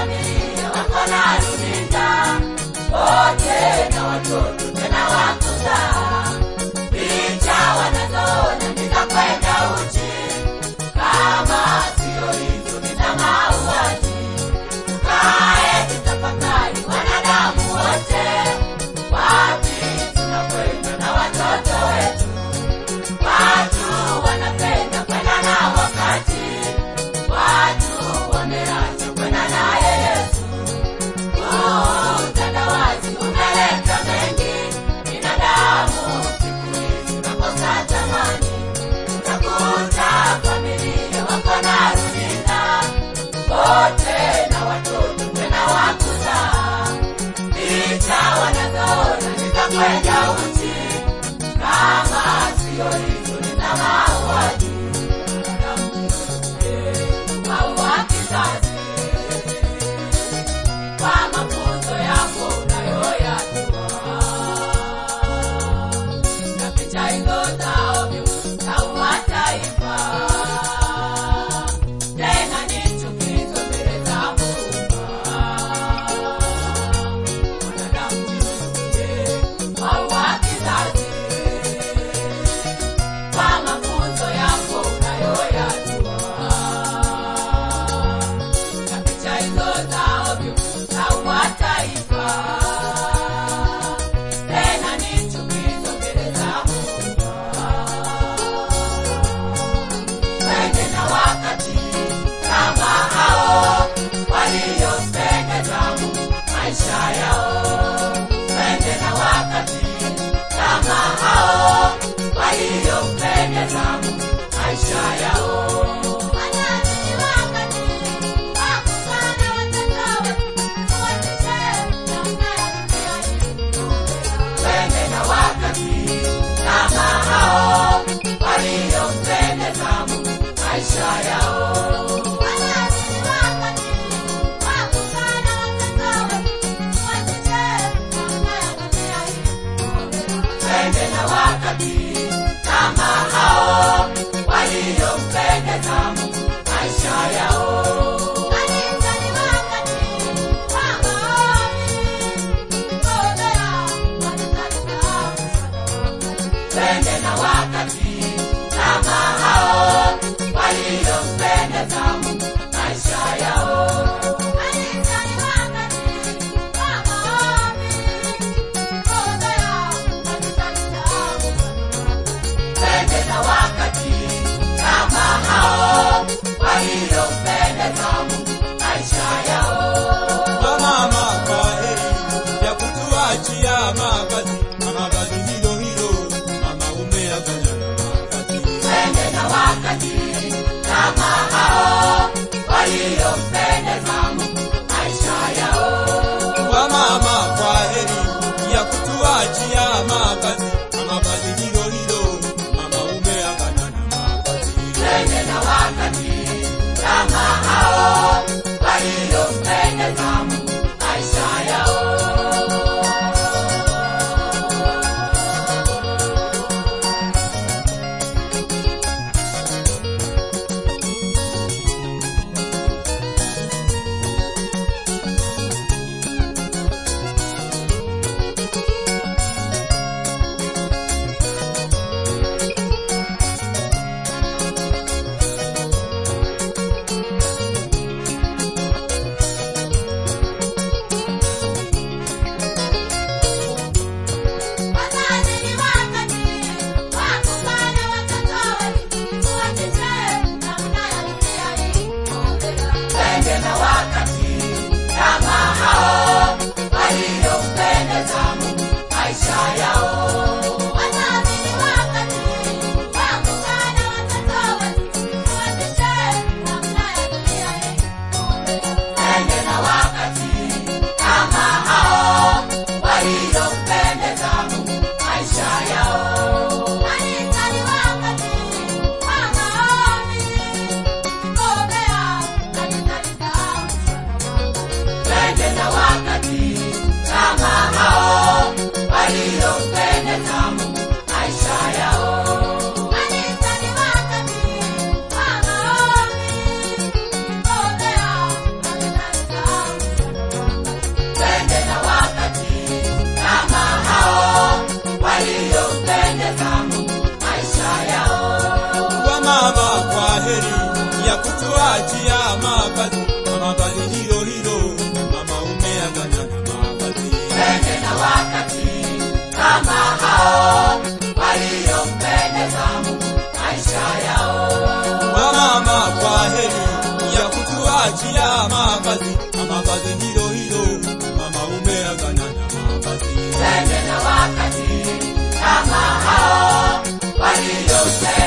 familia wako na runinga, wote na watoto tena wakuzaa. Picha wanazoona nitakwenda uchi, kama sio hizo nina mauaji. Tukae tutafakari wanadamu wote, wapi tunakwenda na watoto wetu. Watu wanapenda kwenda na wakati, watu wameacha kwenda naye Yesu. Utandawazi umeleta mengi, binadamu siku hizi nakosa tamani. Utakuta familia wako na runinga, wote na watoto tena wakuzaa. Picha wanazoona nitakwenda uchi, kama sio hizo nina mauaji. Maua kizazi, kwa mafunzo yako unayoyajua, na picha hizo za ovyo za mataifa, tena ni chukizo mbele za Muumba. Wanadamu jiulize, maua kizazi, kwa mafunzo yako unayoyajua, na picha hizo za ovyo za mataifa, tena ni chukizo mbele za Muumba. Twende na wakati kama hao waliopendeza Mungu maisha yao. Twende na wakati kama hao waliopendeza Mungu maisha yao. Twende na wakati kama hao waliopendeza Mungu maisha yao. Twende na wakati kama hao waliopendeza Mungu maisha yao. Twende na wakati kama hao waliopendeza Mungu maisha yao. Twende na wakati kama hao waliopendeza Mungu maisha yao. Mama kwaheri ya kutuachia makazi, makazi hilo hilo, mama umeagana na makazi. Twende na wakati kama hao waliopendeza Mungu maisha yao. Mama kwaheri ya kutuachia makazi, makazi hilo hilo, mama umeagana na makazi. Twende na wakati kama hao waliopendeza Mungu maisha yao. kutuachia makazi. Makazi hilo hilo, mama umeagana na makazi. Twende na wakati kama hao waliompendeza Mungu maisha yao. Mama kwa heri ya kutuachia makazi. Makazi hilo hilo, mama umeagana na makazi. Twende na wakati kama hao waliompendeza